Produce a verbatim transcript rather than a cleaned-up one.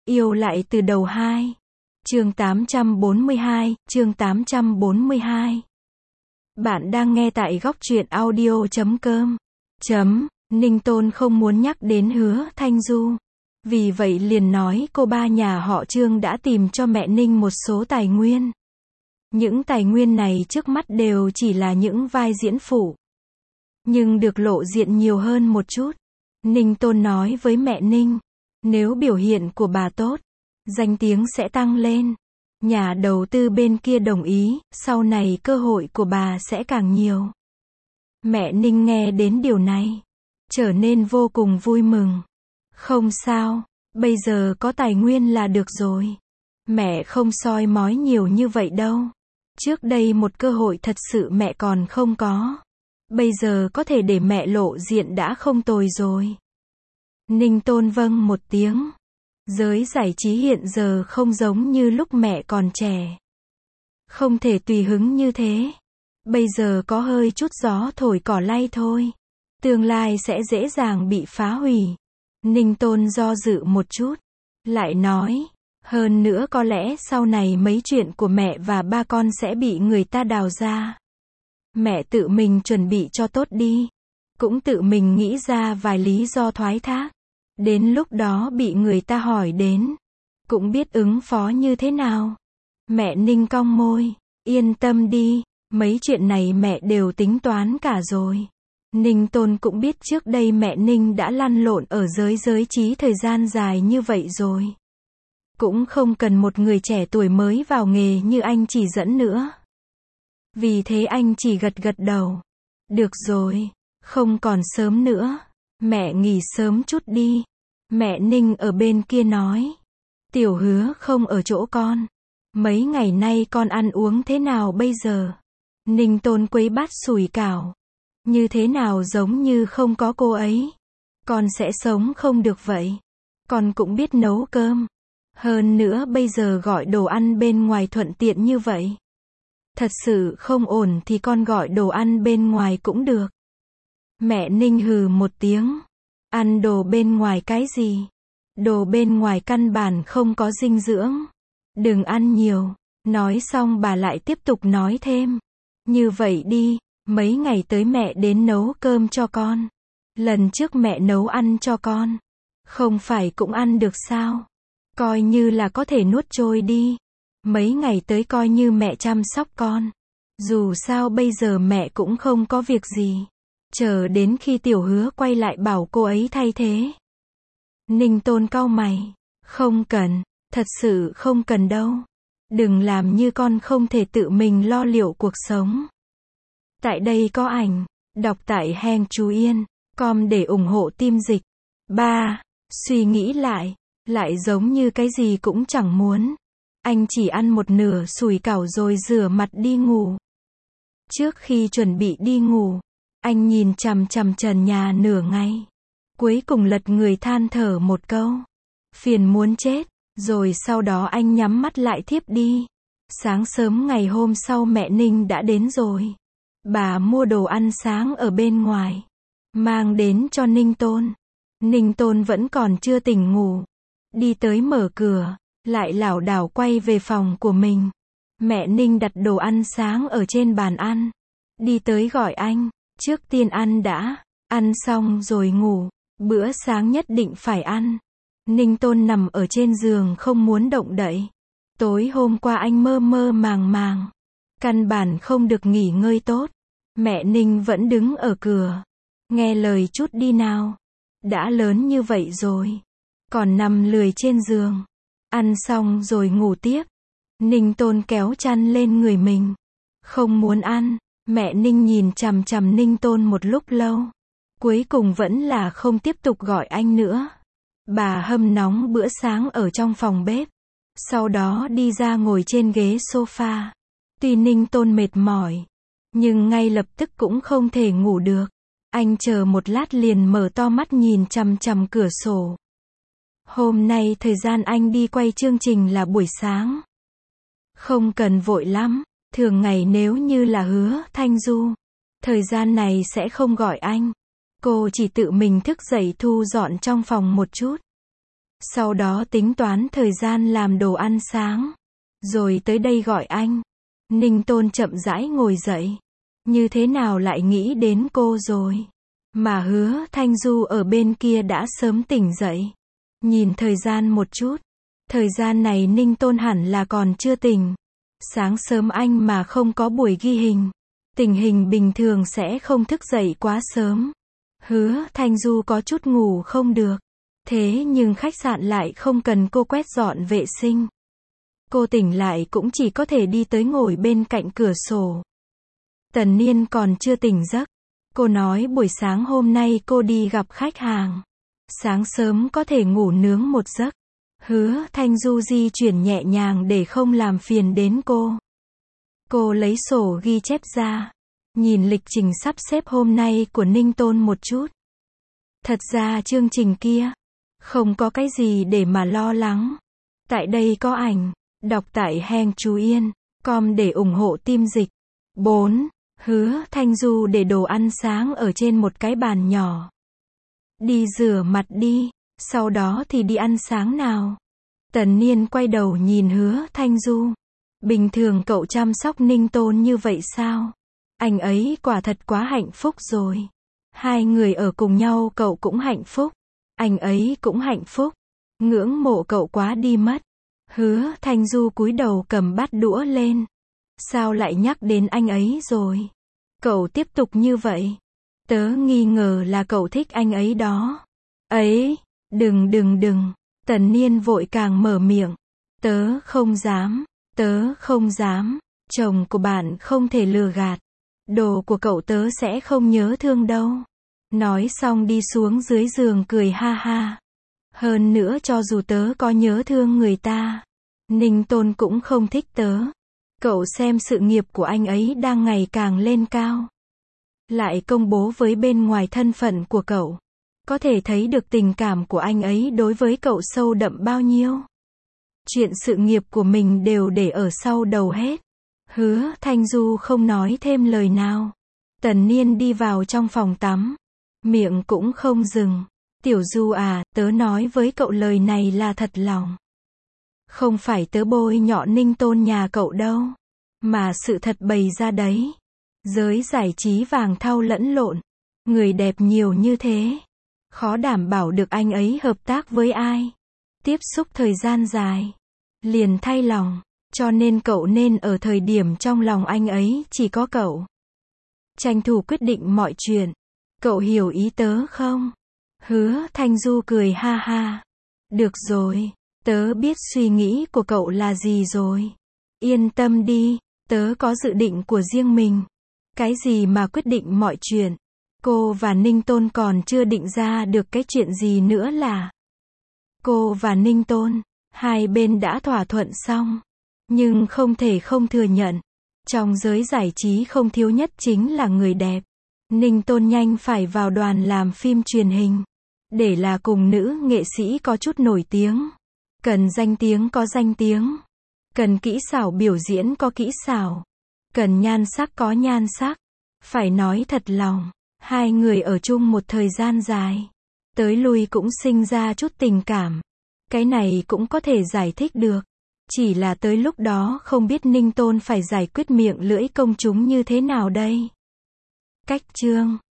Yêu lại từ đầu hai. Chương tám trăm bốn mươi hai, chương tám trăm bốn mươi hai. Bạn đang nghe tại góc truyện audio chấm com. Chấm, Ninh Tôn không muốn nhắc đến Hứa Thanh Du. Vì vậy liền nói cô ba nhà họ Trương đã tìm cho mẹ Ninh một số tài nguyên. Những tài nguyên này trước mắt đều chỉ là những vai diễn phụ. Nhưng được lộ diện nhiều hơn một chút. Ninh Tôn nói với mẹ Ninh, nếu biểu hiện của bà tốt, danh tiếng sẽ tăng lên. Nhà đầu tư bên kia đồng ý, sau này cơ hội của bà sẽ càng nhiều. Mẹ Ninh nghe đến điều này, trở nên vô cùng vui mừng. Không sao, bây giờ có tài nguyên là được rồi. Mẹ không soi mói nhiều như vậy đâu. Trước đây một cơ hội thật sự mẹ còn không có. Bây giờ có thể để mẹ lộ diện đã không tồi rồi. Ninh Tôn vâng một tiếng. Giới giải trí hiện giờ không giống như lúc mẹ còn trẻ. Không thể tùy hứng như thế. Bây giờ có hơi chút gió thổi cỏ lay thôi. Tương lai sẽ dễ dàng bị phá hủy. Ninh Tôn do dự một chút. Lại nói, hơn nữa có lẽ sau này mấy chuyện của mẹ và ba con sẽ bị người ta đào ra. Mẹ tự mình chuẩn bị cho tốt đi. Cũng tự mình nghĩ ra vài lý do thoái thác. Đến lúc đó bị người ta hỏi đến, cũng biết ứng phó như thế nào. Mẹ Ninh cong môi, yên tâm đi, mấy chuyện này mẹ đều tính toán cả rồi. Ninh Tôn cũng biết trước đây mẹ Ninh đã lăn lộn ở giới giới trí thời gian dài như vậy rồi. Cũng không cần một người trẻ tuổi mới vào nghề như anh chỉ dẫn nữa. Vì thế anh chỉ gật gật đầu. Được rồi, không còn sớm nữa. Mẹ nghỉ sớm chút đi. Mẹ Ninh ở bên kia nói. Tiểu Hứa không ở chỗ con. Mấy ngày nay con ăn uống thế nào bây giờ? Ninh Tôn quấy bát sủi cảo. Như thế nào giống như không có cô ấy. Con sẽ sống không được vậy. Con cũng biết nấu cơm. Hơn nữa bây giờ gọi đồ ăn bên ngoài thuận tiện như vậy. Thật sự không ổn thì con gọi đồ ăn bên ngoài cũng được. Mẹ Ninh hừ một tiếng. Ăn đồ bên ngoài cái gì? Đồ bên ngoài căn bản không có dinh dưỡng. Đừng ăn nhiều. Nói xong bà lại tiếp tục nói thêm. Như vậy đi, mấy ngày tới mẹ đến nấu cơm cho con. Lần trước mẹ nấu ăn cho con. Không phải cũng ăn được sao? Coi như là có thể nuốt trôi đi. Mấy ngày tới coi như mẹ chăm sóc con. Dù sao bây giờ mẹ cũng không có việc gì. Chờ đến khi Tiểu Hứa quay lại bảo cô ấy thay thế. Ninh Tôn cau mày. Không cần, thật sự không cần đâu. Đừng làm như con không thể tự mình lo liệu cuộc sống. Tại đây có ảnh. Đọc tại Heng Chú Yên. Com để ủng hộ team dịch. ba. Suy nghĩ lại. Lại giống như cái gì cũng chẳng muốn. Anh chỉ ăn một nửa sủi cảo rồi rửa mặt đi ngủ. Trước khi chuẩn bị đi ngủ, anh nhìn chằm chằm trần nhà nửa ngày. Cuối cùng lật người than thở một câu. Phiền muốn chết. Rồi sau đó anh nhắm mắt lại thiếp đi. Sáng sớm ngày hôm sau mẹ Ninh đã đến rồi. Bà mua đồ ăn sáng ở bên ngoài. Mang đến cho Ninh Tôn. Ninh Tôn vẫn còn chưa tỉnh ngủ. Đi tới mở cửa. Lại lảo đảo quay về phòng của mình. Mẹ Ninh đặt đồ ăn sáng ở trên bàn ăn. Đi tới gọi anh. Trước tiên ăn đã. Ăn xong rồi ngủ. Bữa sáng nhất định phải ăn. Ninh Tôn nằm ở trên giường không muốn động đậy. Tối hôm qua anh mơ mơ màng màng. Căn bản không được nghỉ ngơi tốt. Mẹ Ninh vẫn đứng ở cửa. Nghe lời chút đi nào. Đã lớn như vậy rồi. Còn nằm lười trên giường. Ăn xong rồi ngủ tiếp. Ninh Tôn kéo chăn lên người mình. Không muốn ăn. Mẹ Ninh nhìn chằm chằm Ninh Tôn một lúc lâu. Cuối cùng vẫn là không tiếp tục gọi anh nữa. Bà hâm nóng bữa sáng ở trong phòng bếp. Sau đó đi ra ngồi trên ghế sofa. Tuy Ninh Tôn mệt mỏi. Nhưng ngay lập tức cũng không thể ngủ được. Anh chờ một lát liền mở to mắt nhìn chằm chằm cửa sổ. Hôm nay thời gian anh đi quay chương trình là buổi sáng. Không cần vội lắm. Thường ngày nếu như là Hứa Thanh Du, thời gian này sẽ không gọi anh. Cô chỉ tự mình thức dậy thu dọn trong phòng một chút. Sau đó tính toán thời gian làm đồ ăn sáng. Rồi tới đây gọi anh. Ninh Tôn chậm rãi ngồi dậy. Như thế nào lại nghĩ đến cô rồi? Mà Hứa Thanh Du ở bên kia đã sớm tỉnh dậy. Nhìn thời gian một chút. Thời gian này Ninh Tôn hẳn là còn chưa tỉnh. Sáng sớm anh mà không có buổi ghi hình. Tình hình bình thường sẽ không thức dậy quá sớm. Hứa Thanh Du có chút ngủ không được. Thế nhưng khách sạn lại không cần cô quét dọn vệ sinh. Cô tỉnh lại cũng chỉ có thể đi tới ngồi bên cạnh cửa sổ. Tần Niên còn chưa tỉnh giấc. Cô nói buổi sáng hôm nay cô đi gặp khách hàng. Sáng sớm có thể ngủ nướng một giấc. Hứa Thanh Du di chuyển nhẹ nhàng để không làm phiền đến cô. Cô lấy sổ ghi chép ra. Nhìn lịch trình sắp xếp hôm nay của Ninh Tôn một chút. Thật ra chương trình kia không có cái gì để mà lo lắng. Tại đây có ảnh. Đọc tại Heng Chú Yên com để ủng hộ team dịch. bốn. Hứa Thanh Du để đồ ăn sáng ở trên một cái bàn nhỏ. Đi rửa mặt đi, sau đó thì đi ăn sáng nào. Tần Niên quay đầu nhìn Hứa Thanh Du. Bình thường cậu chăm sóc Ninh Tôn như vậy sao? Anh ấy quả thật quá hạnh phúc rồi. Hai người ở cùng nhau cậu cũng hạnh phúc. Anh ấy cũng hạnh phúc. Ngưỡng mộ cậu quá đi mất. Hứa Thanh Du cúi đầu cầm bát đũa lên. Sao lại nhắc đến anh ấy rồi? Cậu tiếp tục như vậy. Tớ nghi ngờ là cậu thích anh ấy đó. Ấy, đừng đừng đừng. Tần Niên vội càng mở miệng. Tớ không dám. Tớ không dám. Chồng của bạn không thể lừa gạt. Đồ của cậu tớ sẽ không nhớ thương đâu. Nói xong đi xuống dưới giường cười ha ha. Hơn nữa cho dù tớ có nhớ thương người ta, Ninh Tôn cũng không thích tớ. Cậu xem sự nghiệp của anh ấy đang ngày càng lên cao. Lại công bố với bên ngoài thân phận của cậu. Có thể thấy được tình cảm của anh ấy đối với cậu sâu đậm bao nhiêu. Chuyện sự nghiệp của mình đều để ở sau đầu hết. Hứa Thanh Du không nói thêm lời nào. Tần Niên đi vào trong phòng tắm. Miệng cũng không dừng. Tiểu Du à, tớ nói với cậu lời này là thật lòng. Không phải tớ bôi nhọ Ninh Tôn nhà cậu đâu. Mà sự thật bày ra đấy. Giới giải trí vàng thau lẫn lộn. Người đẹp nhiều như thế. Khó đảm bảo được anh ấy hợp tác với ai. Tiếp xúc thời gian dài. Liền thay lòng. Cho nên cậu nên ở thời điểm trong lòng anh ấy chỉ có cậu. Tranh thủ quyết định mọi chuyện. Cậu hiểu ý tớ không? Hứa Thanh Du cười ha ha. Được rồi. Tớ biết suy nghĩ của cậu là gì rồi. Yên tâm đi. Tớ có dự định của riêng mình. Cái gì mà quyết định mọi chuyện. Cô và Ninh Tôn còn chưa định ra được cái chuyện gì nữa là. Cô và Ninh Tôn. Hai bên đã thỏa thuận xong. Nhưng không thể không thừa nhận. Trong giới giải trí không thiếu nhất chính là người đẹp. Ninh Tôn nhanh phải vào đoàn làm phim truyền hình. Để là cùng nữ nghệ sĩ có chút nổi tiếng. Cần danh tiếng có danh tiếng. Cần kỹ xảo biểu diễn có kỹ xảo. Cần nhan sắc có nhan sắc. Phải nói thật lòng. Hai người ở chung một thời gian dài. Tới lui cũng sinh ra chút tình cảm. Cái này cũng có thể giải thích được. Chỉ là tới lúc đó không biết Ninh Tôn phải giải quyết miệng lưỡi công chúng như thế nào đây. Cách chương